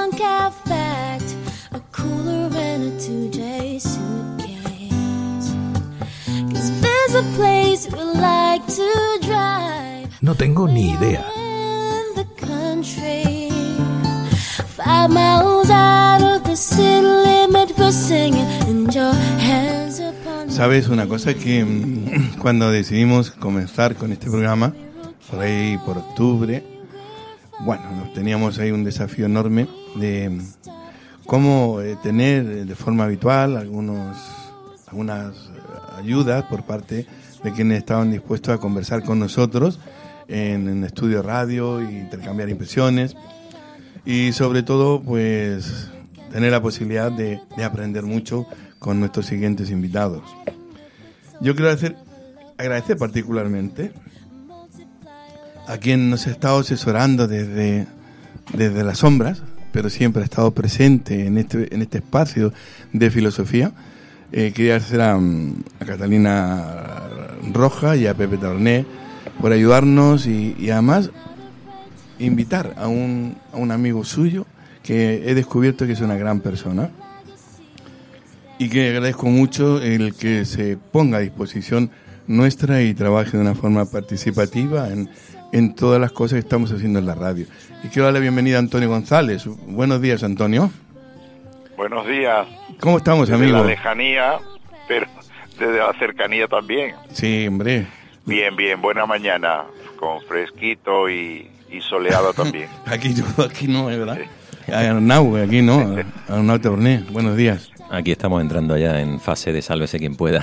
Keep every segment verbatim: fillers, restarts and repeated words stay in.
trunk I've packed a cooler and a two-day suitcase. 'Cause there's a place we like to drive. No tengo ni idea. In the country, five miles out of the city limit, we're singing and your hands upon. Sabes una cosa, que mm, cuando decidimos comenzar con este programa, por ahí por octubre, bueno, nos teníamos ahí un desafío enorme de mm, cómo eh, tener eh, de forma habitual algunos algunas eh, ayudas por parte de quienes estaban dispuestos a conversar con nosotros en, en estudio radio e intercambiar impresiones y sobre todo pues tener la posibilidad de, de aprender mucho con nuestros siguientes invitados. Yo quiero agradecer, agradecer particularmente a quien nos ha estado asesorando desde, desde las sombras, pero siempre ha estado presente en este, en este espacio de filosofía. Eh, quería agradecer a, a Catalina Roja y a Pepe Torné por ayudarnos y, y además invitar a un, a un amigo suyo que he descubierto que es una gran persona y que agradezco mucho el que se ponga a disposición nuestra y trabaje de una forma participativa en, en todas las cosas que estamos haciendo en la radio. Y quiero darle la bienvenida a Antonio González. Buenos días, Antonio. Buenos días. ¿Cómo estamos, desde amigo? Desde la lejanía, pero desde la cercanía también. Sí, hombre. Bien, bien, buena mañana, con fresquito y, y soleado también. Aquí, aquí no, es verdad. Sí. Arnau, aquí no, Arnau Torné, buenos días. Aquí estamos entrando ya en fase de sálvese quien pueda.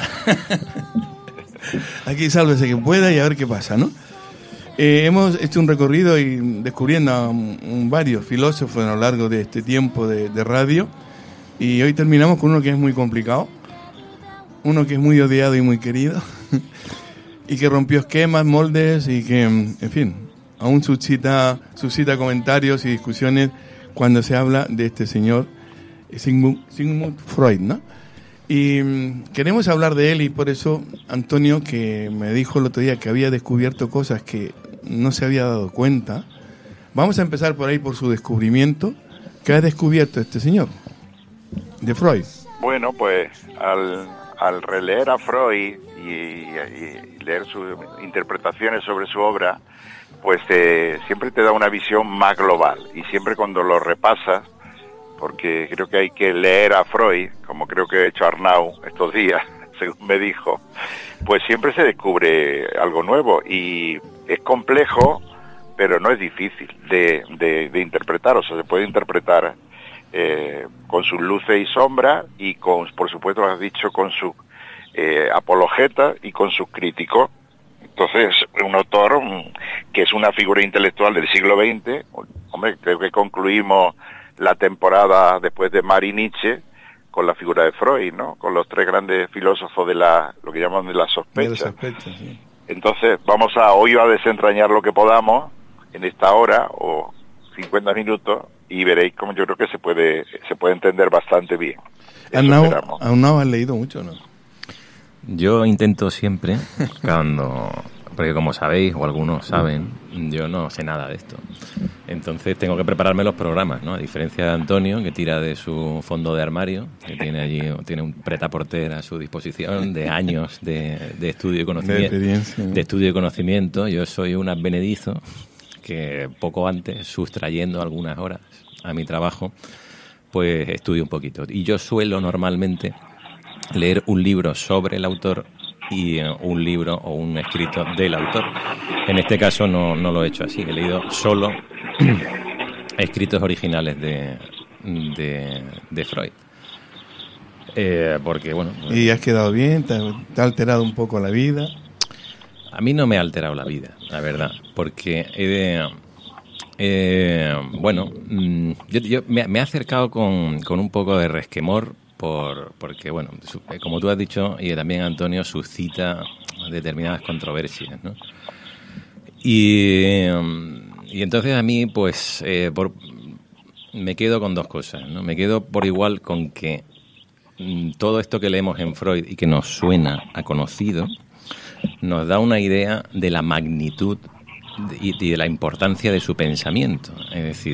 Aquí sálvese quien pueda y a ver qué pasa, ¿no? Eh, hemos hecho un recorrido y descubriendo a un, un varios filósofos a lo largo de este tiempo de, de radio y hoy terminamos con uno que es muy complicado, uno que es muy odiado y muy querido y que rompió esquemas, moldes y que, en fin, aún suscita, suscita comentarios y discusiones cuando se habla de este señor Sigmund, Sigmund Freud, ¿no? Y um, queremos hablar de él y por eso Antonio, que me dijo el otro día que había descubierto cosas que no se había dado cuenta, vamos a empezar por ahí por su descubrimiento. ¿Qué ha descubierto este señor de Freud? Bueno, pues al, al releer a Freud y, y, y leer sus interpretaciones sobre su obra, pues eh, siempre te da una visión más global y siempre cuando lo repasas, porque creo que hay que leer a Freud, como creo que ha hecho Arnau estos días, según me dijo, pues siempre se descubre algo nuevo y es complejo, pero no es difícil de, de, de interpretar, o sea, se puede interpretar eh, con sus luces y sombras y con, por supuesto, lo has dicho, con sus eh, apologetas y con sus críticos. Entonces, un autor que es una figura intelectual del siglo veinte, hombre, creo que concluimos la temporada después de Marx y Nietzsche con la figura de Freud, ¿no? Con los tres grandes filósofos de la, lo que llaman de la sospecha. De la sospecha, sí. Entonces, vamos a hoy a desentrañar lo que podamos en esta hora o cincuenta minutos y veréis cómo yo creo que se puede se puede entender bastante bien. Arnau, Arnau, ¿has leído mucho o no? Yo intento siempre, cuando... Porque como sabéis, o algunos saben, yo no sé nada de esto. Entonces tengo que prepararme los programas, ¿no? A diferencia de Antonio, que tira de su fondo de armario, que tiene allí tiene un prêt-à-porter a su disposición de años de, de estudio y conocimiento. De, ¿no? de estudio y conocimiento. Yo soy un advenedizo que poco antes, sustrayendo algunas horas a mi trabajo, pues estudio un poquito. Y yo suelo normalmente leer un libro sobre el autor y uh, un libro o un escrito del autor. En este caso no, no lo he hecho así, he leído solo escritos originales de, de, de Freud. Eh, porque, bueno... ¿Y has quedado bien? ¿Te, te ha alterado un poco la vida? A mí no me ha alterado la vida, la verdad, porque he de... Eh, bueno, yo, yo me, me he acercado con, con un poco de resquemor por porque, bueno, su, como tú has dicho, y también Antonio, suscita determinadas controversias, ¿no? Y, y entonces a mí, pues, eh, por, me quedo con dos cosas, ¿no? Me quedo por igual con que mm, todo esto que leemos en Freud y que nos suena a conocido, nos da una idea de la magnitud y de la importancia de su pensamiento. Es decir,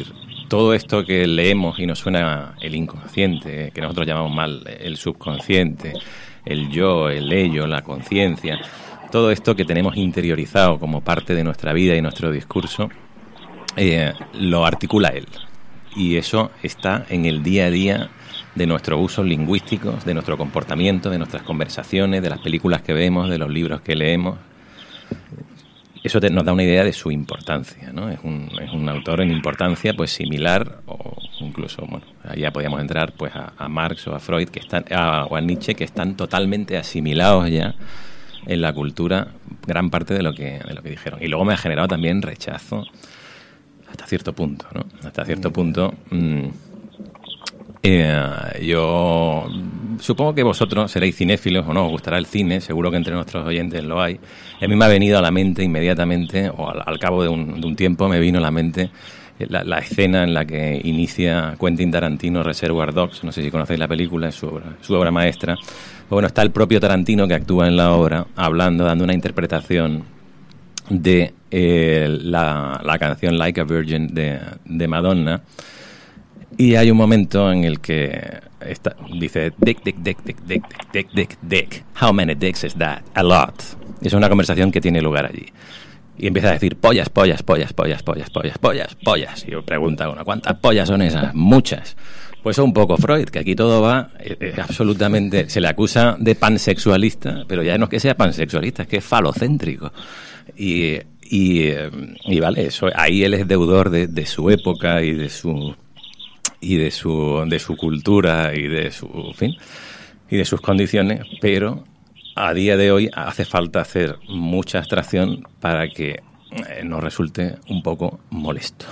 todo esto que leemos y nos suena el inconsciente, que nosotros llamamos mal el subconsciente, el yo, el ello, la conciencia, todo esto que tenemos interiorizado como parte de nuestra vida y nuestro discurso, eh, lo articula él. Y eso está en el día a día de nuestros usos lingüísticos, de nuestro comportamiento, de nuestras conversaciones, de las películas que vemos, de los libros que leemos. Eso te, nos da una idea de su importancia, ¿no? Es un, es un autor en importancia pues similar, o incluso, bueno, ya podíamos entrar pues a, a Marx o a Freud, que están, a, o a Nietzsche, que están totalmente asimilados ya en la cultura gran parte de lo que de lo que dijeron. Y luego me ha generado también rechazo hasta cierto punto, ¿no? Hasta cierto punto. Mmm, eh, yo supongo que vosotros seréis cinéfilos o no, os gustará el cine, seguro que entre nuestros oyentes lo hay. A mí me ha venido a la mente inmediatamente, o al, al cabo de un, de un tiempo me vino a la mente la, la escena en la que inicia Quentin Tarantino Reservoir Dogs. No sé si conocéis la película, es su obra, su obra maestra. Bueno, está el propio Tarantino que actúa en la obra, hablando, dando una interpretación de eh, la, la canción Like a Virgin de, de Madonna. Y hay un momento en el que está, dice dick, dick, dick, dick, dick, dick, dick, dick. How many dicks is that? A lot. Es una conversación que tiene lugar allí. Y empieza a decir pollas, pollas, pollas, pollas, pollas, pollas, pollas, pollas. Y yo pregunta a uno, ¿cuántas pollas son esas? Muchas. Pues un poco Freud, que aquí todo va eh, eh, absolutamente... Se le acusa de pansexualista, pero ya no es que sea pansexualista, es que es falocéntrico. Y, y, eh, y vale, eso, ahí él es deudor de, de su época y de su... y de su de su cultura y de su en fin y de sus condiciones, pero a día de hoy hace falta hacer mucha abstracción para que eh, nos resulte un poco molesto.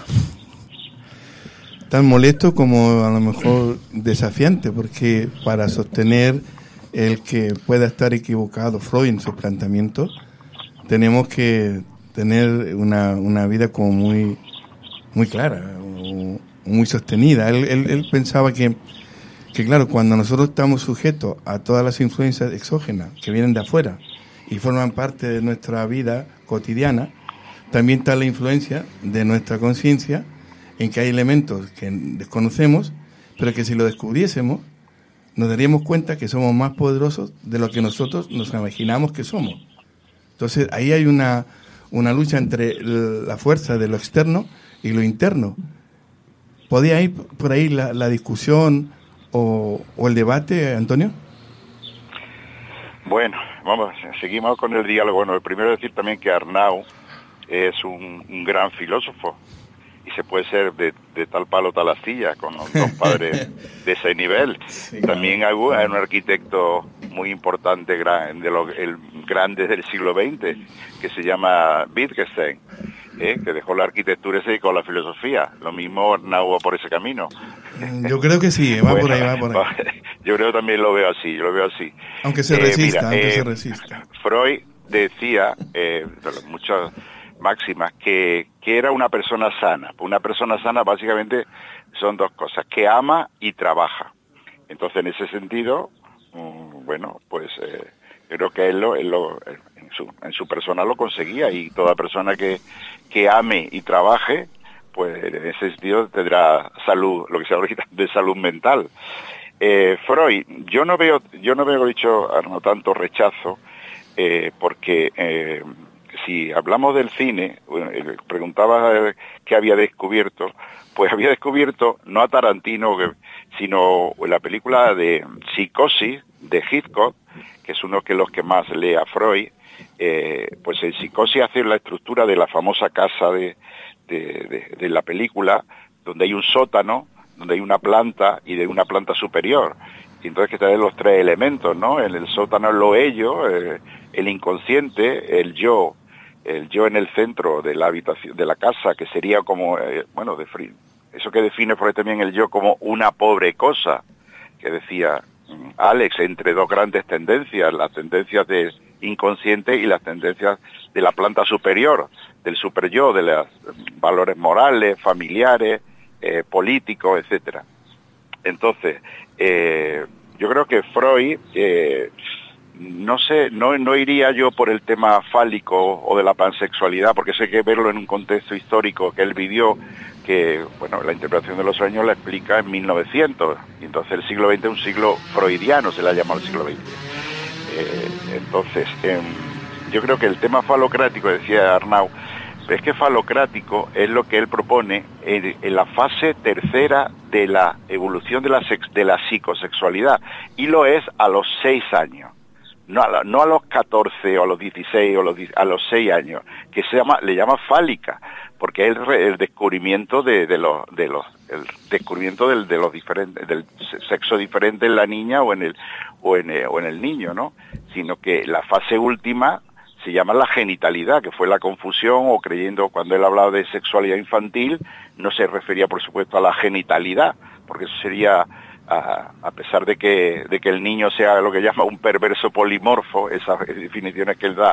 Tan molesto como a lo mejor desafiante, porque para sostener el que pueda estar equivocado Freud en sus planteamientos, tenemos que tener una, una vida como muy muy clara, o, muy sostenida. Él, él, él pensaba que, que, claro, cuando nosotros estamos sujetos a todas las influencias exógenas que vienen de afuera y forman parte de nuestra vida cotidiana, también está la influencia de nuestra conciencia en que hay elementos que desconocemos, pero que si lo descubriésemos, nos daríamos cuenta que somos más poderosos de lo que nosotros nos imaginamos que somos. Entonces, ahí hay una, una lucha entre la fuerza de lo externo y lo interno. ¿Podía ir por ahí la, la discusión o, o el debate, Antonio? Bueno, vamos, seguimos con el diálogo. Bueno, el primero decir también que Arnau es un, un gran filósofo y se puede ser de, de tal palo tal astilla con dos padres de ese nivel. Sí, también hay un, hay un arquitecto muy importante, gran, de los el, grande del siglo veinte, que se llama Wittgenstein. ¿Eh? Que dejó la arquitectura y se dedicó a la filosofía. Lo mismo Arnau va por ese camino. Yo creo que sí, va bueno, por ahí, va por ahí. Yo creo que también lo veo así, yo lo veo así. Aunque se resista, eh, mira, aunque eh, se resista. Freud decía, eh, muchas máximas, que, que era una persona sana. Una persona sana básicamente son dos cosas, que ama y trabaja. Entonces, en ese sentido, um, bueno, pues eh, creo que él, lo, él lo, en, su, en su persona lo conseguía, y toda persona que, que ame y trabaje, pues en ese sentido tendrá salud, lo que se habla de salud mental. Eh, Freud, yo no veo, yo no veo dicho no tanto rechazo, eh, porque eh, si hablamos del cine, eh, preguntaba qué había descubierto, pues había descubierto no a Tarantino, sino la película de Psicosis de Hitchcock, que es uno de los que más lee a Freud. Eh, pues en Psicosis hace la estructura de la famosa casa de, de, de, de la película, donde hay un sótano, donde hay una planta y de una planta superior. Y entonces que traen los tres elementos, ¿no? En el sótano lo ello, eh, el inconsciente, el yo, el yo en el centro de la habitación, de la casa, que sería como, eh, bueno, de Freud, eso que define Freud también el yo como una pobre cosa, que decía Alex, entre dos grandes tendencias, las tendencias del inconsciente y las tendencias de la planta superior, del superyo, de los valores morales, familiares, eh, políticos, etcétera. Entonces, eh, yo creo que Freud, eh, no sé, no, no iría yo por el tema fálico o de la pansexualidad, porque sé que verlo en un contexto histórico que él vivió, que, bueno, la interpretación de los sueños la explica en mil novecientos, y entonces el siglo veinte es un siglo freudiano, se le ha llamado el siglo veinte. Eh, entonces, eh, yo creo que el tema falocrático, decía Arnau, es que falocrático es lo que él propone en, en la fase tercera de la evolución de la, sex, de la psicosexualidad, y lo es a los seis años. No a, la, no a los catorce o a los dieciséis o los, a los seis años, que se llama, le llama fálica, porque es el, el descubrimiento de, de los, de los, el descubrimiento del, de los diferentes, del sexo diferente en la niña o en el, o en el, o en el niño, ¿no? Sino que la fase última se llama la genitalidad, que fue la confusión, o creyendo, cuando él hablaba de sexualidad infantil, no se refería, por supuesto, a la genitalidad, porque eso sería, a, a pesar de que, de que el niño sea lo que llama un perverso polimorfo, esas definiciones que él da,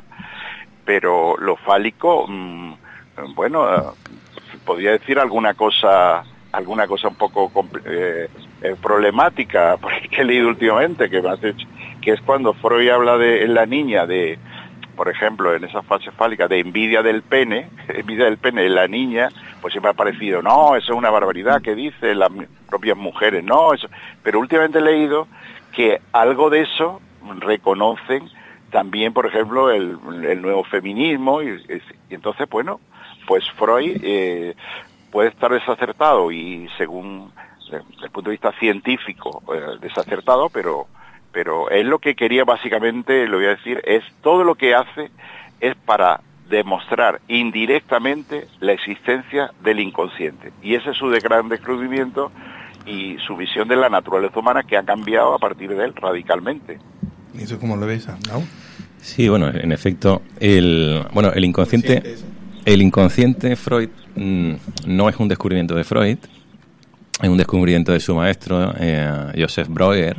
pero lo fálico, mmm, bueno, eh, podría decir alguna cosa, alguna cosa un poco eh, eh, problemática, porque he leído últimamente, que, me hace, que es cuando Freud habla de en la niña de, por ejemplo, en esa fase fálica, de envidia del pene, envidia del pene en la niña, pues siempre ha parecido, no, eso es una barbaridad que dicen las propias mujeres, no, eso. Pero últimamente he leído que algo de eso reconocen también, por ejemplo, el, el nuevo feminismo, y, y entonces, bueno, pues Freud eh, puede estar desacertado, y según, desde el punto de vista científico, eh, desacertado, pero... pero él lo que quería básicamente, lo voy a decir, es todo lo que hace es para demostrar indirectamente la existencia del inconsciente. Y ese es su gran descubrimiento y su visión de la naturaleza humana, que ha cambiado a partir de él radicalmente. ¿Y eso cómo lo ves, no? Sí, bueno, en efecto, el bueno el inconsciente, el inconsciente Freud mmm, no es un descubrimiento de Freud, es un descubrimiento de su maestro, eh, Joseph Breuer,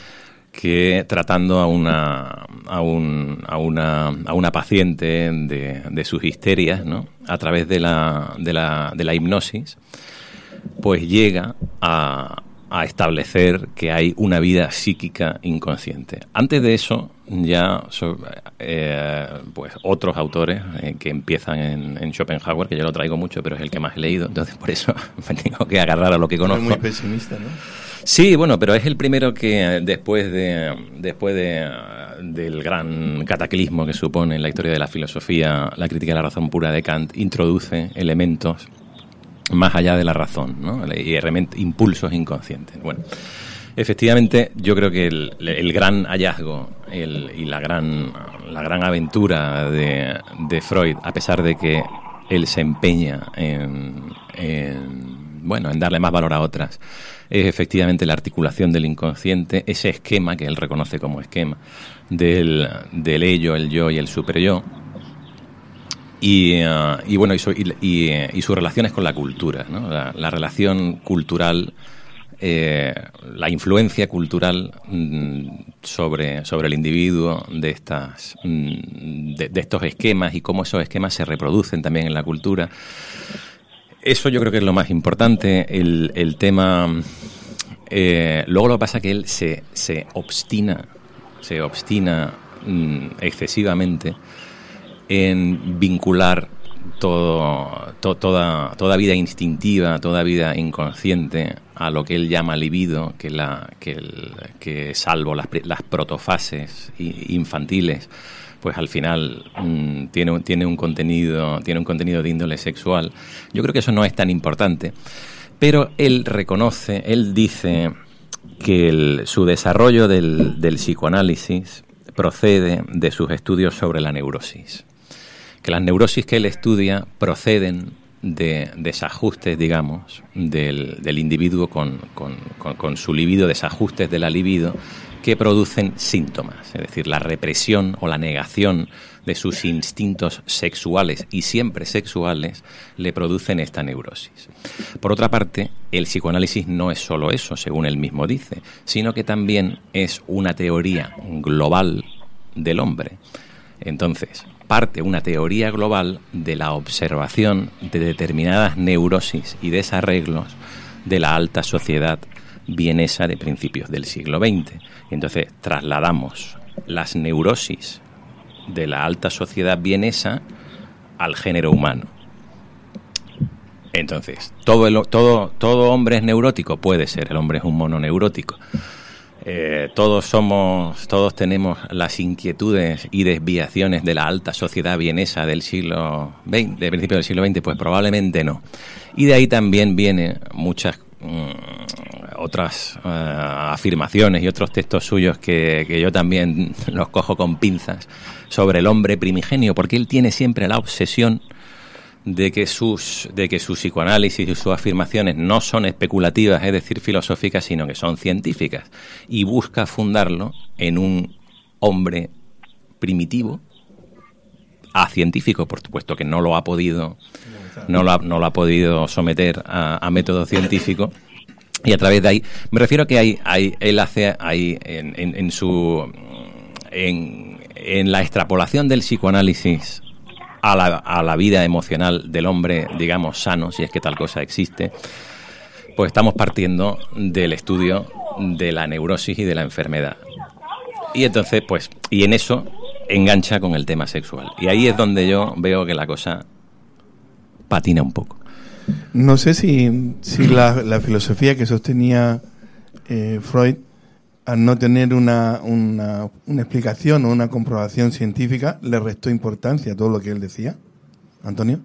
que tratando a una a, un, a una a una paciente de, de sus histerias, ¿no?, a través de la de la de la hipnosis, pues llega a, a establecer que hay una vida psíquica inconsciente. Antes de eso, ya so, eh, pues otros autores eh, que empiezan en, en Schopenhauer, que yo lo traigo mucho, pero es el que más he leído, entonces por eso me tengo que agarrar a lo que conozco. Es muy pesimista, ¿no? Sí, bueno, pero es el primero que después de después de del gran cataclismo que supone en la historia de la filosofía la crítica de la razón pura de Kant, introduce elementos más allá de la razón, ¿no?, y impulsos inconscientes. Bueno, efectivamente, yo creo que el, el gran hallazgo el, y la gran la gran aventura de, de Freud, a pesar de que él se empeña en, en bueno en darle más valor a otras, es efectivamente la articulación del inconsciente, ese esquema que él reconoce como esquema del, del ello, el yo y el superyo, y, uh, y bueno y, su, y, y, y sus relaciones con la cultura, ¿no? La, la relación cultural, eh, la influencia cultural mm, sobre, sobre el individuo de estas mm, de, de estos esquemas, y cómo esos esquemas se reproducen también en la cultura. Eso yo creo que es lo más importante, el, el tema. Eh, luego lo que pasa es que él se, se obstina, se obstina mm, excesivamente en vincular todo, to, toda, toda vida instintiva, toda vida inconsciente a lo que él llama libido, que, la, que, el, que salvo las, las protofases infantiles, pues al final mmm, tiene, tiene un contenido tiene un contenido de índole sexual. Yo creo que eso no es tan importante, pero él reconoce, él dice que el, su desarrollo del, del psicoanálisis procede de sus estudios sobre la neurosis, que las neurosis que él estudia proceden de desajustes, digamos, del, del individuo con, con, con, con su libido, desajustes de la libido, que producen síntomas, es decir, la represión o la negación de sus instintos sexuales, y siempre sexuales, le producen esta neurosis. Por otra parte, el psicoanálisis no es solo eso, según él mismo dice, sino que también es una teoría global del hombre. Entonces, parte una teoría global de la observación de determinadas neurosis y desarreglos de la alta sociedad vienesa de principios del siglo veinte. Entonces trasladamos las neurosis de la alta sociedad vienesa al género humano. Entonces, todo, el, todo, todo hombre es neurótico, puede ser, el hombre es un mono neurótico. Eh, todos somos, todos tenemos las inquietudes y desviaciones de la alta sociedad vienesa del siglo veinte, de principio del siglo veinte, pues probablemente no. Y de ahí también vienen muchas mmm, otras uh, afirmaciones y otros textos suyos que, que yo también los cojo con pinzas sobre el hombre primigenio, porque él tiene siempre la obsesión de que sus de que su psicoanálisis y sus afirmaciones no son especulativas, es decir, filosóficas, sino que son científicas, y busca fundarlo en un hombre primitivo, acientífico, por supuesto que no lo ha podido no lo ha, no lo ha podido someter a, a método científico, y a través de ahí me refiero que hay, hay él hace hay en, en, en su en, en la extrapolación del psicoanálisis A la, a la vida emocional del hombre, digamos, sano, si es que tal cosa existe, pues estamos partiendo del estudio de la neurosis y de la enfermedad. Y entonces, pues, y en eso engancha con el tema sexual. Y ahí es donde yo veo que la cosa patina un poco. No sé si, si la, la filosofía que sostenía eh, Freud, al no tener una, una, una explicación o una comprobación científica, le restó importancia a todo lo que él decía. ¿Antonio?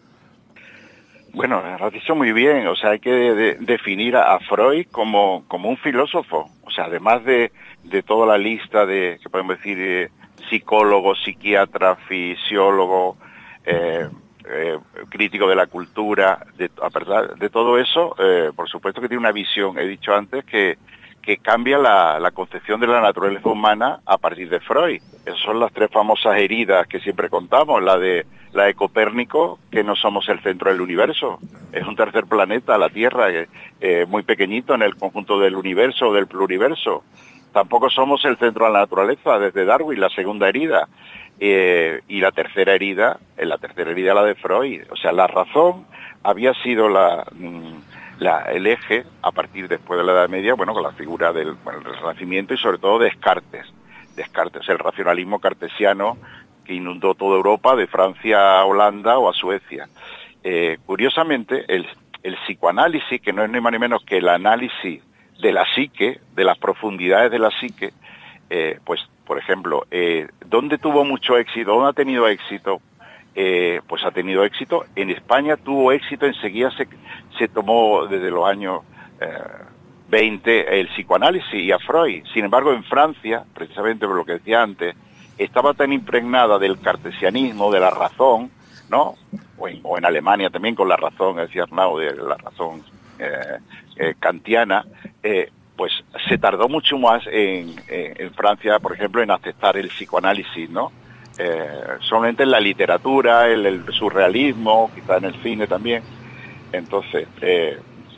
Bueno, lo has dicho muy bien. O sea, hay que de, de, definir a, a Freud como, como un filósofo. O sea, además de, de toda la lista de, que podemos decir, eh, psicólogo, psiquiatra, fisiólogo, eh, eh, crítico de la cultura, de, a pesar de todo eso, eh, por supuesto que tiene una visión, he dicho antes, que que cambia la, la concepción de la naturaleza humana a partir de Freud. Esas son las tres famosas heridas que siempre contamos, la de la de Copérnico, que no somos el centro del universo, es un tercer planeta, la Tierra, eh, muy pequeñito en el conjunto del universo o del pluriverso. Tampoco somos el centro de la naturaleza, desde Darwin, la segunda herida. Eh, y la tercera herida, eh, la tercera herida la de Freud. O sea, la razón había sido la... Mmm, La, el eje, a partir después de la Edad Media, bueno, con la figura del, bueno, del Renacimiento y sobre todo Descartes. Descartes, el racionalismo cartesiano que inundó toda Europa, de Francia a Holanda o a Suecia. Eh, curiosamente, el, el psicoanálisis, que no es ni más ni menos que el análisis de la psique, de las profundidades de la psique, eh, pues, por ejemplo, eh, ¿dónde tuvo mucho éxito? ¿Dónde ha tenido éxito? Eh, pues ha tenido éxito. En España tuvo éxito, enseguida se, se tomó desde los años eh, veinte el psicoanálisis y a Freud. Sin embargo, en Francia, precisamente por lo que decía antes, estaba tan impregnada del cartesianismo, de la razón, ¿no? O en, o en Alemania también con la razón, decía Arnaud, de la razón eh, eh, kantiana, eh, pues se tardó mucho más en, en, en Francia, por ejemplo, en aceptar el psicoanálisis, ¿no? Eh, solamente en la literatura, el, el surrealismo, quizá en el cine también. Entonces, eh,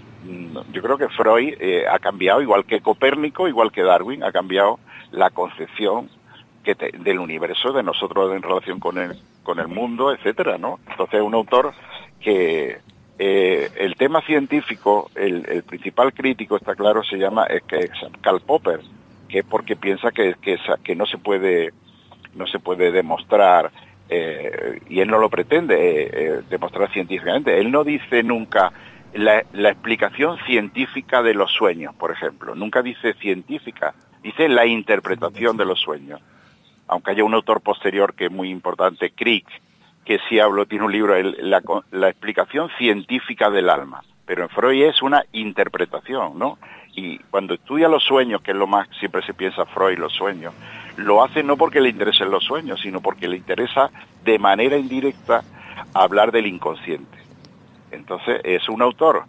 yo creo que Freud eh, ha cambiado, igual que Copérnico, igual que Darwin, ha cambiado la concepción que te, del universo, de nosotros en relación con el, con el mundo, etcétera, ¿no? Entonces, un autor que eh, el tema científico, el, el principal crítico, está claro, se llama es que es Karl Popper, que es porque piensa que, que, que no se puede no se puede demostrar, eh, y él no lo pretende eh, eh, demostrar científicamente. Él no dice nunca la, la explicación científica de los sueños, por ejemplo. Nunca dice científica, dice la interpretación de los sueños. Aunque haya un autor posterior que es muy importante, Crick, que sí hablo, tiene un libro, el, la, la explicación científica del alma. Pero en Freud es una interpretación, ¿no? Y cuando estudia los sueños, que es lo más, siempre se piensa Freud, los sueños, lo hace no porque le interesen los sueños, sino porque le interesa de manera indirecta hablar del inconsciente. Entonces es un autor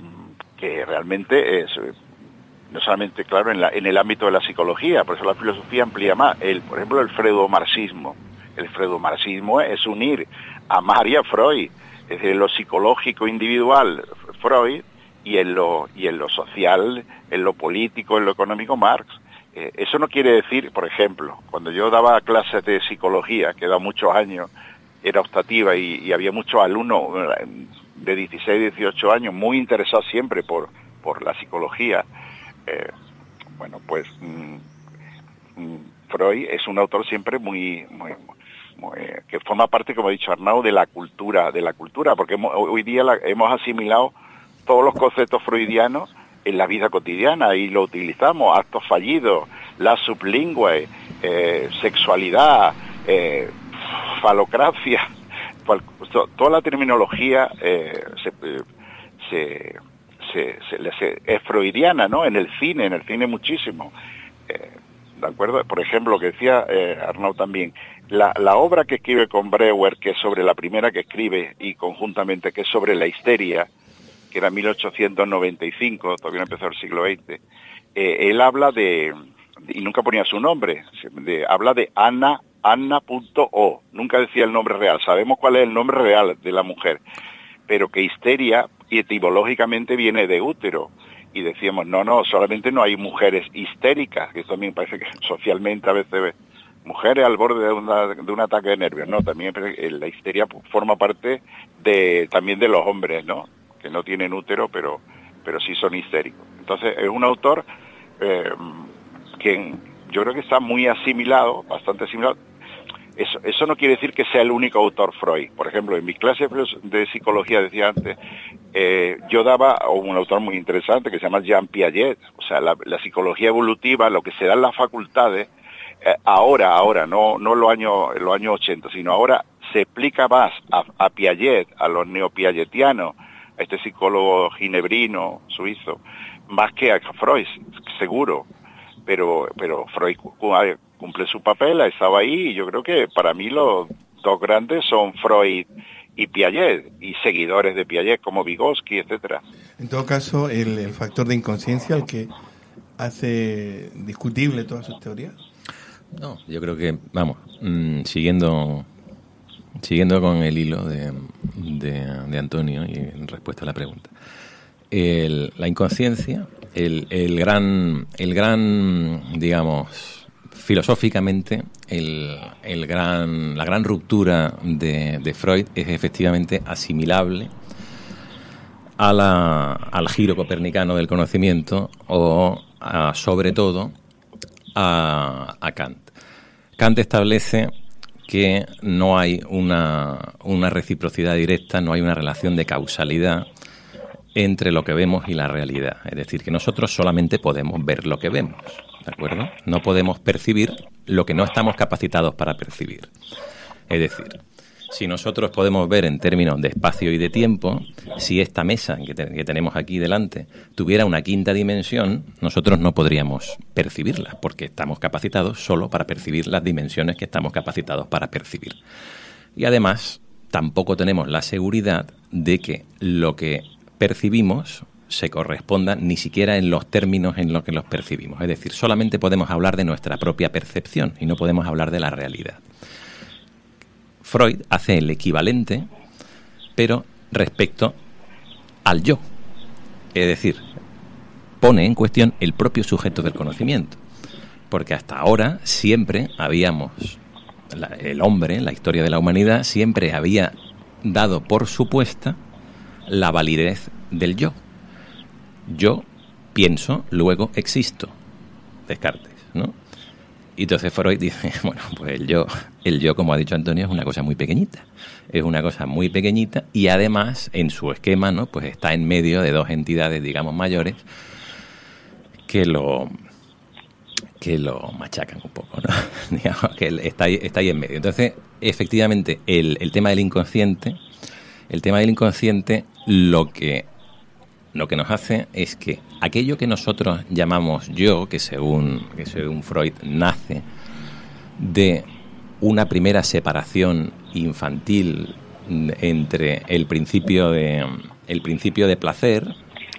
que realmente es, no solamente, claro, en, la, en el ámbito de la psicología, por eso la filosofía amplía más. El, por ejemplo, el freudomarxismo. El freudomarxismo es unir a Marx y a Freud, es decir, en lo psicológico individual, Freud, y en lo, y en lo social, en lo político, en lo económico, Marx. Eh, eso no quiere decir, por ejemplo, cuando yo daba clases de psicología, que he dado muchos años, era optativa y, y había muchos alumnos de dieciséis, dieciocho años muy interesados siempre por, por la psicología. Eh, bueno, pues mm, mm, Freud es un autor siempre muy, muy, muy que forma parte, como ha dicho Arnau, de la cultura, de la cultura, porque hemos, hoy día la, hemos asimilado todos los conceptos freudianos en la vida cotidiana y lo utilizamos: actos fallidos, la sublingüe, eh, sexualidad, eh, falocracia, toda la terminología eh, se, se, se, se, se, es freudiana, ¿no? En el cine, en el cine muchísimo. Eh, ¿De acuerdo? Por ejemplo, lo que decía eh, Arnau también, la, la obra que escribe con Breuer, que es sobre la primera que escribe, y conjuntamente que es sobre la histeria, que era mil ochocientos noventa y cinco, todavía no empezó el siglo veinte, eh, él habla de, y nunca ponía su nombre, de, habla de Anna, Anna.o, nunca decía el nombre real, sabemos cuál es el nombre real de la mujer, pero que histeria etimológicamente viene de útero, y decíamos, no, no, solamente no hay mujeres histéricas, que eso también parece que socialmente a veces ve, mujeres al borde de, una, de un ataque de nervios, no, también la histeria forma parte de también de los hombres, ¿no?, que no tienen útero, pero pero sí son histéricos. Entonces, es un autor eh, que yo creo que está muy asimilado, bastante asimilado. Eso, eso no quiere decir que sea el único autor Freud. Por ejemplo, en mis clases de psicología, decía antes, eh, yo daba a un autor muy interesante que se llama Jean Piaget. O sea, la, la psicología evolutiva, lo que se da en las facultades, eh, ahora, ahora, no no los años, los años ochenta, sino ahora se explica más a, a Piaget, a los neopiagetianos, a este psicólogo ginebrino, suizo, más que a Freud, seguro. Pero, pero Freud cumple su papel, estaba ahí, y yo creo que para mí los dos grandes son Freud y Piaget, y seguidores de Piaget como Vygotsky, etcétera. En todo caso, el, el factor de inconsciencia, el que hace discutible todas sus teorías. No, yo creo que, vamos, mmm, siguiendo siguiendo con el hilo de, de, de Antonio y en respuesta a la pregunta, el, la inconsciencia, el, el gran, el gran, digamos, filosóficamente, el, el gran, la gran ruptura de, de Freud es efectivamente asimilable a la, al giro copernicano del conocimiento o, a, sobre todo, a, a Kant. Kant establece que no hay una, una reciprocidad directa, no hay una relación de causalidad entre lo que vemos y la realidad. Es decir, que nosotros solamente podemos ver lo que vemos, ¿de acuerdo? No podemos percibir lo que no estamos capacitados para percibir. Es decir, si nosotros podemos ver en términos de espacio y de tiempo, si esta mesa que, te, que tenemos aquí delante tuviera una quinta dimensión, nosotros no podríamos percibirla, porque estamos capacitados solo para percibir las dimensiones que estamos capacitados para percibir. Y además, tampoco tenemos la seguridad de que lo que percibimos se corresponda ni siquiera en los términos en los que los percibimos. Es decir, solamente podemos hablar de nuestra propia percepción y no podemos hablar de la realidad. Freud hace el equivalente, pero respecto al yo. Es decir, pone en cuestión el propio sujeto del conocimiento. Porque hasta ahora siempre habíamos, la, el hombre, en la historia de la humanidad, siempre había dado por supuesta la validez del yo. Yo pienso, luego existo. Descartes, ¿no? Y entonces Freud dice, bueno, pues el yo, el yo, como ha dicho Antonio, es una cosa muy pequeñita. Es una cosa muy pequeñita y además, en su esquema, ¿no?, pues está en medio de dos entidades, digamos, mayores que lo que lo machacan un poco, ¿no? Digamos que está ahí, está ahí en medio. Entonces, efectivamente, el, el tema del inconsciente, el tema del inconsciente, lo que lo que nos hace es que aquello que nosotros llamamos yo, que según, que según Freud nace de una primera separación infantil entre el principio de el principio de placer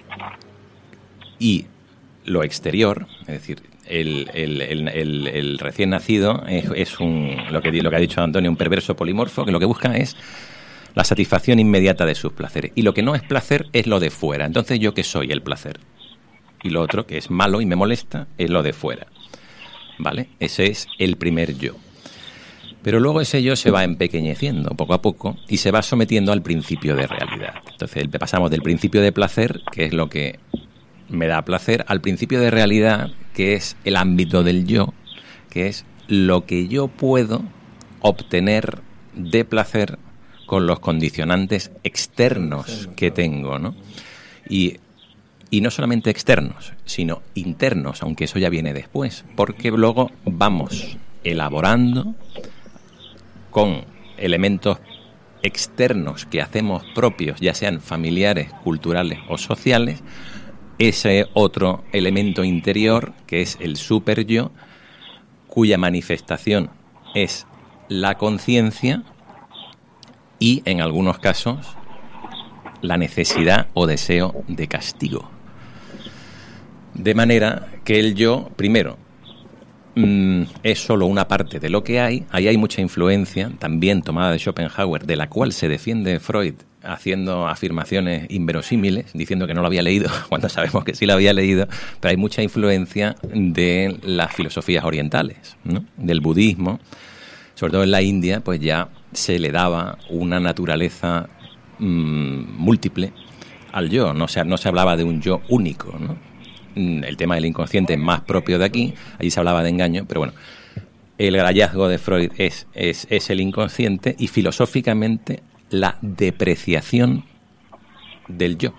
y lo exterior, es decir, el, el, el, el, el recién nacido es, es un lo que, lo que ha dicho Antonio, un perverso polimorfo que lo que busca es la satisfacción inmediata de sus placeres. Y lo que no es placer es lo de fuera. Entonces, ¿yo qué soy? El placer. Y lo otro, que es malo y me molesta, es lo de fuera. ¿Vale? Ese es el primer yo. Pero luego ese yo se va empequeñeciendo poco a poco y se va sometiendo al principio de realidad. Entonces, pasamos del principio de placer, que es lo que me da placer, al principio de realidad, que es el ámbito del yo, que es lo que yo puedo obtener de placer con los condicionantes externos que tengo, ¿no? Y, y no solamente externos, sino internos, aunque eso ya viene después, porque luego vamos elaborando con elementos externos que hacemos propios, ya sean familiares, culturales o sociales, ese otro elemento interior que es el super yo, cuya manifestación es la conciencia y, en algunos casos, la necesidad o deseo de castigo. De manera que el yo, primero, mmm, es solo una parte de lo que hay. Ahí hay mucha influencia, también tomada de Schopenhauer, de la cual se defiende Freud, haciendo afirmaciones inverosímiles, diciendo que no lo había leído, cuando sabemos que sí lo había leído, pero hay mucha influencia de las filosofías orientales, ¿no? Del budismo. Sobre todo en la India, pues ya se le daba una naturaleza mmm, múltiple al yo, no se, no se hablaba de un yo único, ¿no? El tema del inconsciente es más propio de aquí, allí se hablaba de engaño, pero bueno, el hallazgo de Freud es, es, es el inconsciente y filosóficamente la depreciación del yo.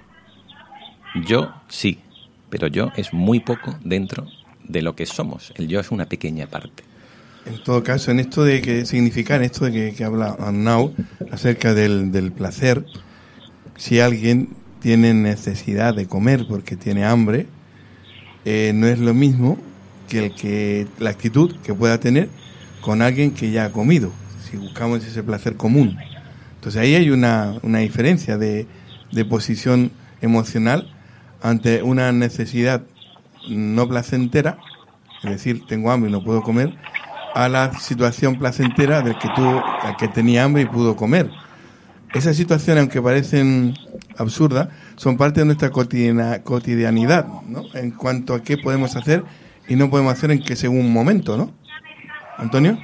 Yo sí, pero yo es muy poco dentro de lo que somos, el yo es una pequeña parte. En todo caso, en esto de que significa, en esto de que, que habla Arnaud acerca del, del placer, si alguien tiene necesidad de comer porque tiene hambre, eh, no es lo mismo que el que la actitud que pueda tener con alguien que ya ha comido, si buscamos ese placer común. Entonces ahí hay una, una diferencia de, de posición emocional ante una necesidad no placentera, es decir, tengo hambre y no puedo comer, a la situación placentera del que tuvo, al que tenía hambre y pudo comer. Esas situaciones, aunque parecen absurdas, son parte de nuestra cotidiana, cotidianidad, ¿no? En cuanto a qué podemos hacer y no podemos hacer en qué según momento, ¿no? ¿Antonio?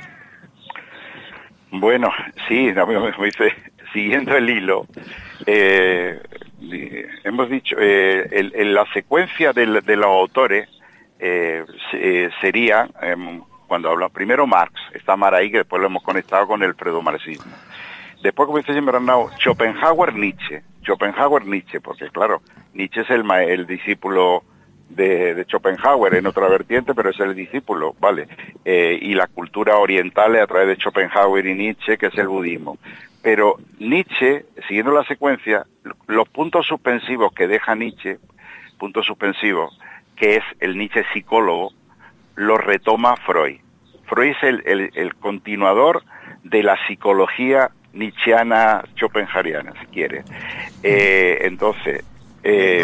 Bueno, sí, siguiendo el hilo, eh, hemos dicho, eh, el, el, la secuencia de, de los autores eh, sería... Eh, cuando habla primero Marx, está Marais, que después lo hemos conectado con el pseudomarxismo. Después, como dice Bernau, Schopenhauer, Nietzsche. Schopenhauer, Nietzsche, porque claro, Nietzsche es el, el discípulo de, de Schopenhauer en otra vertiente, pero es el discípulo, ¿vale? Eh, y la cultura oriental es a través de Schopenhauer y Nietzsche, que es el budismo. Pero Nietzsche, siguiendo la secuencia, los puntos suspensivos que deja Nietzsche, puntos suspensivos, que es el Nietzsche psicólogo, lo retoma Freud. Freud es el, el, el continuador de la psicología nietzscheana schopenhaueriana, si quiere. Eh, entonces, eh,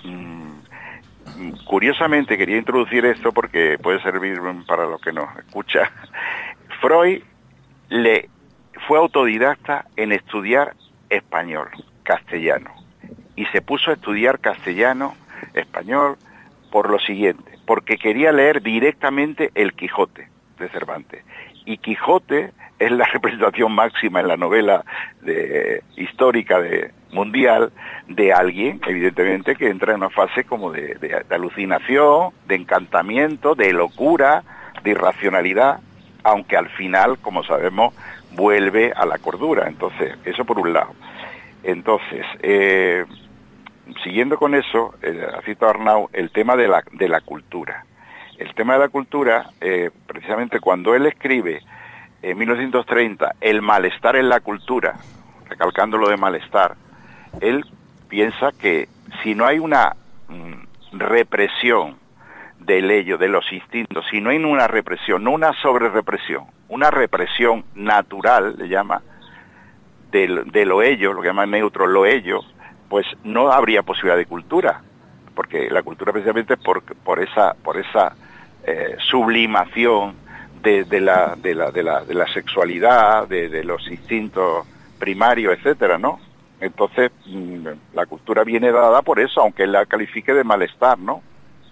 mm, curiosamente quería introducir esto porque puede servir para los que nos escuchan. Freud le fue autodidacta en estudiar español, castellano, y se puso a estudiar castellano, español, por lo siguiente, porque quería leer directamente el Quijote de Cervantes. Y Quijote es la representación máxima en la novela de, histórica de, mundial de alguien, evidentemente, que entra en una fase como de, de, de alucinación, de encantamiento, de locura, de irracionalidad, aunque al final, como sabemos, vuelve a la cordura. Entonces, eso por un lado. Entonces, eh, siguiendo con eso, eh, ha citado Arnaud el tema de la, de la cultura. El tema de la cultura, eh, precisamente cuando él escribe en mil novecientos treinta El malestar en la cultura, recalcando lo de malestar, él piensa que si no hay una mm, represión del ello, de los instintos, si no hay una represión, no una sobrerepresión, una represión natural, le llama, de, de lo ello, lo que llama neutro, lo ello, pues no habría posibilidad de cultura, porque la cultura precisamente por, por esa, por esa eh, sublimación de, de, la, de, la, de, la, de la sexualidad, de, de los instintos primarios, etcétera, ¿no? Entonces, mmm, la cultura viene dada por eso, aunque él la califique de malestar, ¿no?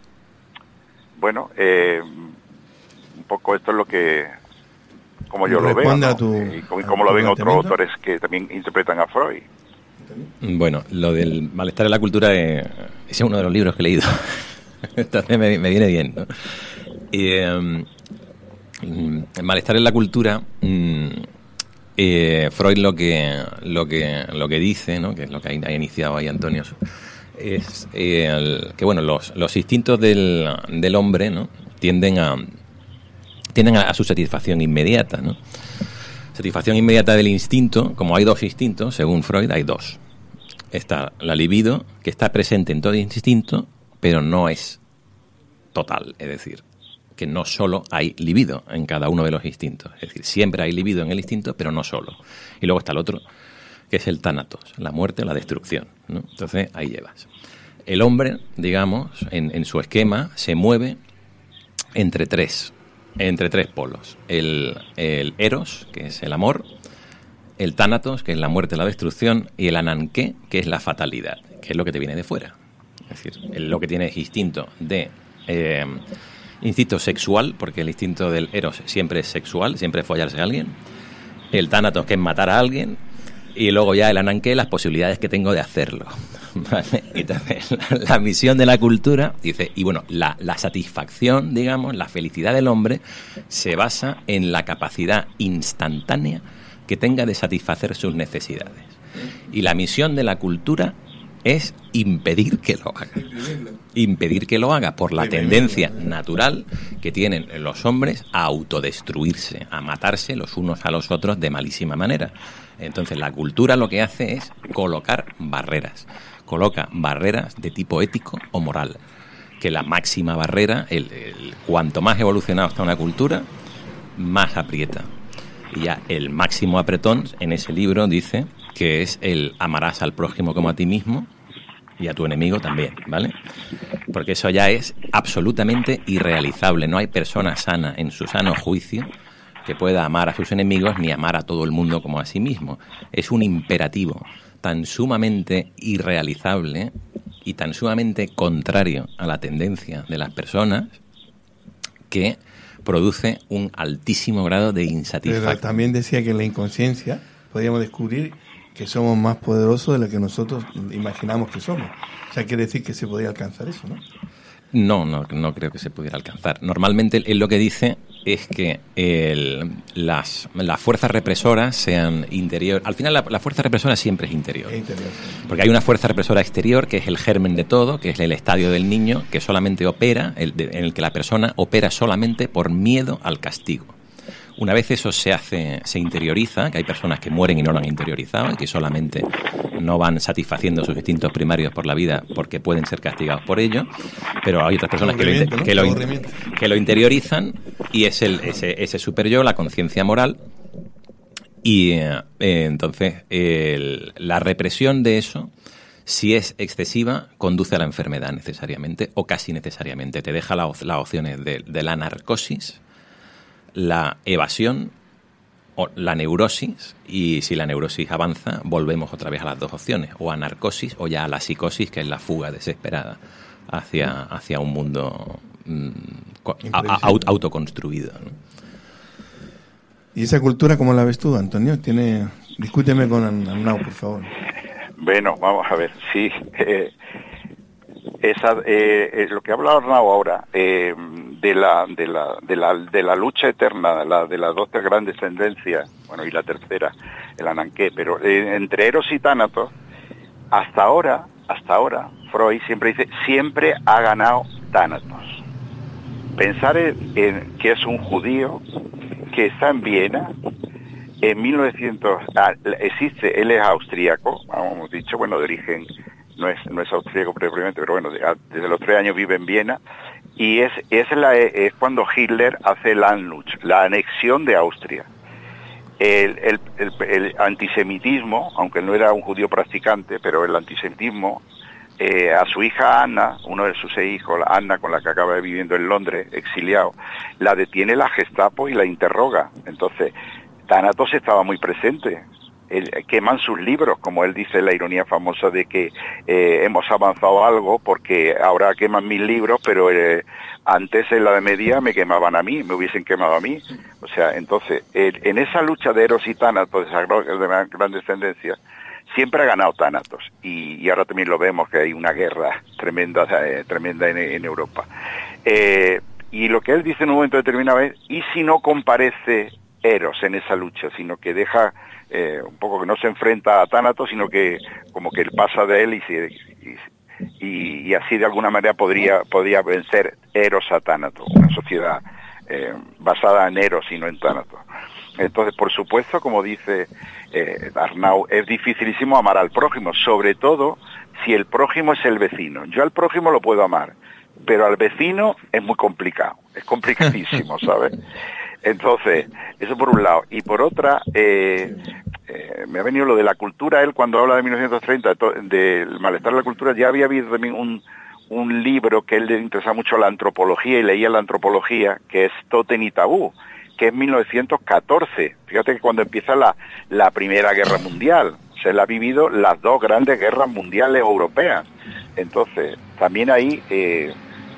Bueno, eh, un poco esto es lo que, como yo lo veo, ¿no? tu, y como, como lo ven otros autores que también interpretan a Freud. Bueno, lo del malestar en la cultura es, es uno de los libros que he leído. Entonces me, me viene bien, ¿no? Y, eh, El malestar en la cultura, mmm, eh, Freud lo que lo que lo que dice, ¿no? Que es lo que ha iniciado ahí Antonio, es eh, el, que bueno, los, los instintos del, del hombre, ¿no? tienden a tienden a, a su satisfacción inmediata, ¿no? Satisfacción inmediata del instinto, como hay dos instintos, según Freud, hay dos. Está la libido, que está presente en todo instinto, pero no es total, es decir, que no solo hay libido en cada uno de los instintos. Es decir, siempre hay libido en el instinto, pero no solo. Y luego está el otro, que es el tánatos, la muerte o la destrucción, ¿no? Entonces, ahí llevas. El hombre, digamos, en, en su esquema, se mueve entre tres, entre tres polos. El, el eros, que es el amor, el tánatos, que es la muerte o la destrucción, y el ananqué, que es la fatalidad, que es lo que te viene de fuera. Es decir, lo que tiene es instinto de... Eh, instinto sexual, porque el instinto del eros siempre es sexual, siempre es follarse a alguien. El tánatos, que es matar a alguien. Y luego ya el ananqué, las posibilidades que tengo de hacerlo. ¿Vale? Entonces, la, la misión de la cultura, dice, y bueno, la, la satisfacción, digamos, la felicidad del hombre se basa en la capacidad instantánea que tenga de satisfacer sus necesidades. Y la misión de la cultura es impedir que lo haga. Impedir que lo haga por la tendencia natural que tienen los hombres a autodestruirse, a matarse los unos a los otros de malísima manera. Entonces la cultura lo que hace es colocar barreras. Coloca barreras de tipo ético o moral. Que la máxima barrera, el, el, cuanto más evolucionado está una cultura, más aprieta. Y ya el máximo apretón en ese libro dice que es el amarás al prójimo como a ti mismo y a tu enemigo también, ¿vale? Porque eso ya es absolutamente irrealizable. No hay persona sana en su sano juicio que pueda amar a sus enemigos ni amar a todo el mundo como a sí mismo. Es un imperativo tan sumamente irrealizable y tan sumamente contrario a la tendencia de las personas que produce un altísimo grado de insatisfacción. Pero también decía que en la inconsciencia podríamos descubrir que somos más poderosos de lo que nosotros imaginamos que somos. O sea, quiere decir que se podría alcanzar eso, ¿no? No, no, no creo que se pudiera alcanzar. Normalmente él lo que dice es que el, las, las fuerzas represoras sean interior. Al final la, la fuerza represora siempre es interior. interior sí. Porque hay una fuerza represora exterior que es el germen de todo, que es el estadio del niño, que solamente opera, el, de, en el que la persona opera solamente por miedo al castigo. Una vez eso se hace, se interioriza, que hay personas que mueren y no lo han interiorizado y que solamente no van satisfaciendo sus instintos primarios por la vida porque pueden ser castigados por ello, pero hay otras personas que lo, ¿no? que, lo, que lo interiorizan y es el, ese, ese super yo, la conciencia moral, y eh, entonces el, la represión de eso, si es excesiva, conduce a la enfermedad necesariamente o casi necesariamente. Te deja la, las opciones de, de la narcosis, la evasión o la neurosis, y si la neurosis avanza volvemos otra vez a las dos opciones, o a narcosis o ya a la psicosis, que es la fuga desesperada hacia, hacia un mundo mm, a, a, autoconstruido, ¿no? ¿Y esa cultura cómo la ves tú, Antonio? Tiene, discúteme con Arnau, por favor. Bueno, vamos a ver, sí. Eh, esa, eh, lo que ha hablado Arnau ahora, eh, de la de la de la de la lucha eterna, de, la, de las dos grandes tendencias, bueno, y la tercera, el ananqué, pero eh, entre eros y tánatos, hasta ahora, hasta ahora, Freud siempre dice, siempre ha ganado tánatos. Pensar en, en que es un judío que está en Viena en mil novecientos, ah, existe, él es austríaco, hemos dicho, bueno, de origen no es no es austríaco previamente, pero bueno, desde los tres años vive en Viena. Y es es, la, es cuando Hitler hace el Anschluss, la anexión de Austria. El, el, el, el antisemitismo, aunque no era un judío practicante, pero el antisemitismo, eh, a su hija Ana, uno de sus seis hijos, Ana, con la que acaba viviendo en Londres, exiliado, la detiene la Gestapo y la interroga. Entonces, Thanatos estaba muy presente. El, queman sus libros, como él dice, la ironía famosa de que eh, hemos avanzado algo porque ahora queman mis libros, pero eh, antes en la de Media me quemaban a mí, me hubiesen quemado a mí. O sea, entonces, el, en esa lucha de Eros y Tánatos, de esas de grandes tendencias, siempre ha ganado Tánatos. Y, y ahora también lo vemos, que hay una guerra tremenda, eh, tremenda en, en Europa. Eh, y lo que él dice en un momento determinado es, ¿y si no comparece Eros en esa lucha? Sino que deja eh, un poco que no se enfrenta a Tánatos, sino que como que él pasa de él y, se, y, y, y así de alguna manera podría, podría vencer Eros a Tánatos, una sociedad eh, basada en Eros y no en Tánatos. Entonces, por supuesto, como dice eh, Arnau, es dificilísimo amar al prójimo, sobre todo si el prójimo es el vecino. Yo al prójimo lo puedo amar, pero al vecino es muy complicado, es complicadísimo, ¿sabes? Entonces, eso por un lado. Y por otra, eh, eh, me ha venido lo de la cultura. Él, cuando habla de mil novecientos treinta, del malestar de la cultura, ya había habido también un, un libro que a él le interesa mucho la antropología, y leía la antropología, que es Tótem y Tabú, que es mil novecientos catorce. Fíjate que cuando empieza la, la Primera Guerra Mundial, se le ha vivido las dos grandes guerras mundiales europeas. Entonces, también ahí, eh,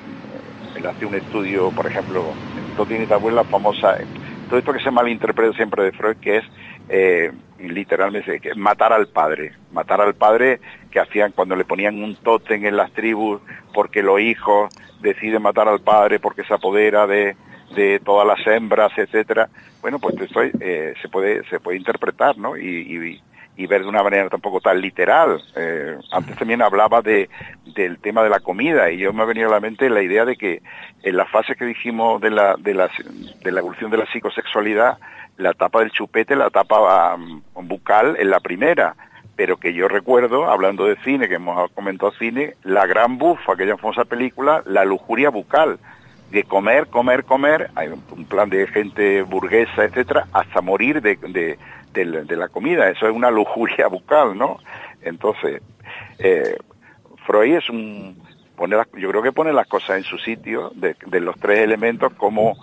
él hace un estudio, por ejemplo, Tótem y Tabú es la famosa, todo esto que se malinterpreta siempre de Freud, que es eh, literalmente que es matar al padre, matar al padre que hacían cuando le ponían un tótem en las tribus, porque los hijos deciden matar al padre porque se apodera de, de todas las hembras, etcétera. Bueno, pues esto eh, se puede se puede interpretar, ¿no? Y, y, y ver de una manera tampoco tan literal. Eh, antes también hablaba de del tema de la comida, y yo me ha venido a la mente la idea de que en la fase que dijimos de la de la, de la evolución de la psicosexualidad, la tapa del chupete, la tapa um, bucal es la primera, pero que yo recuerdo, hablando de cine, que hemos comentado cine, La Gran Bufa, aquella famosa película, la lujuria bucal, de comer, comer, comer, hay un plan de gente burguesa, etcétera, hasta morir de, de, de, de la comida. Eso es una lujuria bucal, ¿no? Entonces, eh, Freud es un... Pone las, yo creo que pone las cosas en su sitio, de, de los tres elementos, como...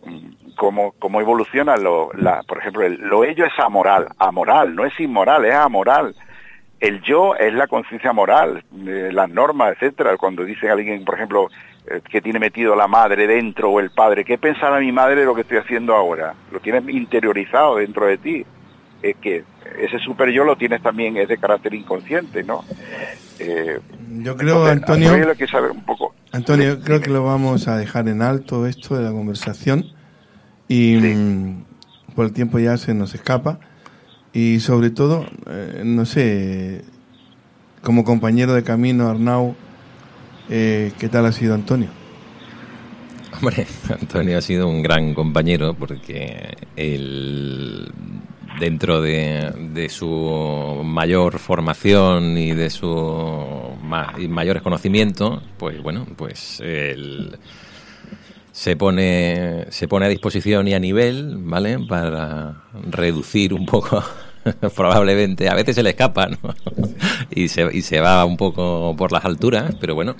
Cómo, cómo evoluciona, lo, la, por ejemplo, el, lo ello es amoral, amoral, no es inmoral, es amoral. El yo es la conciencia moral, eh, las normas, etcétera. Cuando dice alguien, por ejemplo, eh, que tiene metido la madre dentro o el padre, ¿qué pensará mi madre de lo que estoy haciendo ahora? Lo tienes interiorizado dentro de ti. Es que ese super yo lo tienes también, es de carácter inconsciente, ¿no? Eh, yo creo, entonces, Antonio, Antonio, que saber un poco. Antonio, sí, creo sí. que lo vamos a dejar en alto esto de la conversación. Y sí. mmm, por el tiempo ya se nos escapa. Y sobre todo, eh, no sé, como compañero de camino, Arnau, eh, ¿qué tal ha sido Antonio? Hombre, Antonio ha sido un gran compañero, porque él, dentro de, de su mayor formación y de sus ma- mayores conocimientos, pues bueno, pues él... se pone se pone a disposición y a nivel, ¿vale?, para reducir un poco, probablemente, a veces se le escapa, ¿no? y se y se va un poco por las alturas, pero bueno,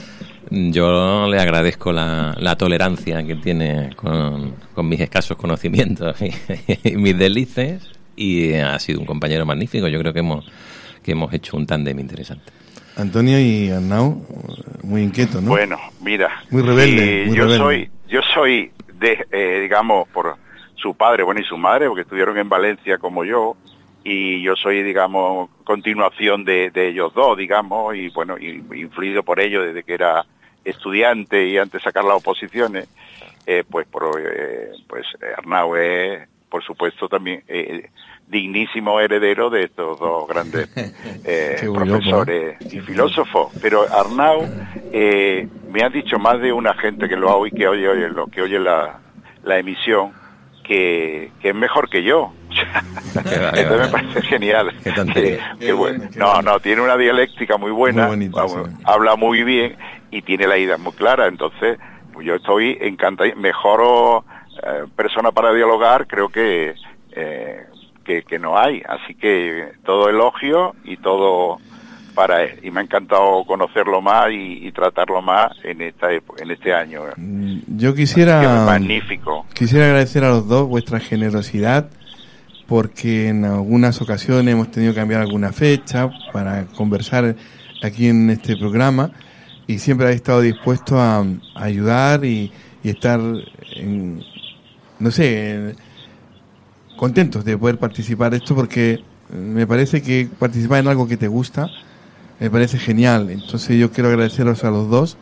yo le agradezco la, la tolerancia que tiene con, con mis escasos conocimientos y, y mis deslices, y ha sido un compañero magnífico. Yo creo que hemos que hemos hecho un tándem interesante. Antonio y Arnau, muy inquietos, ¿no? Bueno, mira, muy rebelde, eh, muy yo rebelde. soy, yo soy de, eh, digamos, por su padre, bueno, y su madre, porque estuvieron en Valencia como yo, y yo soy, digamos, continuación de, de ellos dos, digamos, y bueno, y, influido por ellos desde que era estudiante y antes de sacar las oposiciones, eh, pues, por, eh, pues Arnau es, por supuesto, también eh, dignísimo heredero de estos dos grandes eh, profesores y filósofos. Pero Arnau, eh, me ha dicho más de una gente que lo ha oído, que oye, oye, lo que oye la, la emisión, que, que es mejor que yo. Entonces me parece genial. Qué tontería. Que, que bueno. No, no, tiene una dialéctica muy buena, muy bonita, vamos, sí. Habla muy bien y tiene la idea muy clara. Entonces, pues yo estoy encantado. Mejor eh, persona para dialogar, creo que, eh, que que no hay. Así que todo elogio y todo para él. Y me ha encantado conocerlo más y, y tratarlo más en esta en este año. Yo quisiera magnífico. Quisiera agradecer a los dos vuestra generosidad, porque en algunas ocasiones hemos tenido que cambiar alguna fecha para conversar aquí en este programa, y siempre habéis estado dispuestos a, a ayudar y, y estar en, no sé, en, contentos de poder participar de esto, porque me parece que participar en algo que te gusta me parece genial. Entonces yo quiero agradeceros a los dos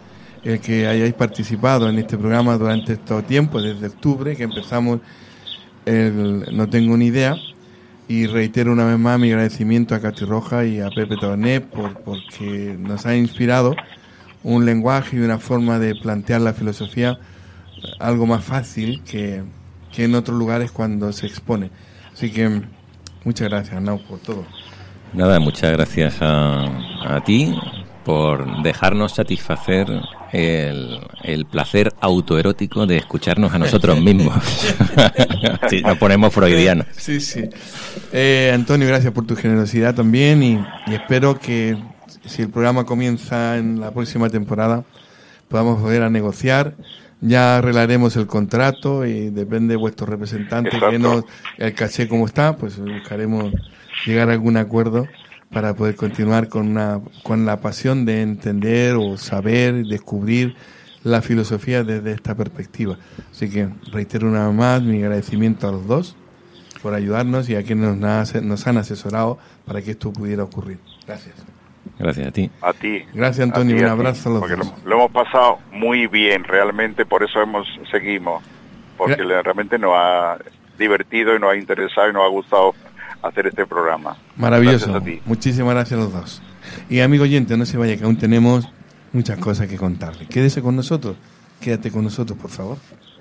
el que hayáis participado en este programa durante estos tiempos, desde octubre, que empezamos el No Tengo Ni Idea. Y reitero una vez más mi agradecimiento a Katy Rojas y a Pepe Tabernet por, porque nos ha inspirado un lenguaje y una forma de plantear la filosofía algo más fácil que, que en otros lugares cuando se expone. Así que muchas gracias, Arnau, por todo. Nada, muchas gracias a, a ti por dejarnos satisfacer el, el placer autoerótico de escucharnos a nosotros mismos. Sí, nos ponemos freudianos. Sí, sí. Eh, Antonio, gracias por tu generosidad también y, y espero que si el programa comienza en la próxima temporada podamos volver a negociar. Ya arreglaremos el contrato y depende de vuestro representante que nos, el caché como está, pues buscaremos llegar a algún acuerdo para poder continuar con una con la pasión de entender o saber, descubrir la filosofía desde esta perspectiva. Así que reitero una vez más mi agradecimiento a los dos por ayudarnos y a quienes nos, nos han asesorado para que esto pudiera ocurrir. Gracias. Gracias a ti. A ti. Gracias, Antonio. A ti, un a abrazo ti, a los porque dos. Lo, lo hemos pasado muy bien, realmente, por eso hemos seguimos, porque Gra- realmente nos ha divertido y nos ha interesado y nos ha gustado hacer este programa. Maravilloso. Gracias a ti. Muchísimas gracias a los dos. Y amigo oyente, no se vaya, que aún tenemos muchas cosas que contarle. Quédese con nosotros. Quédate con nosotros, por favor.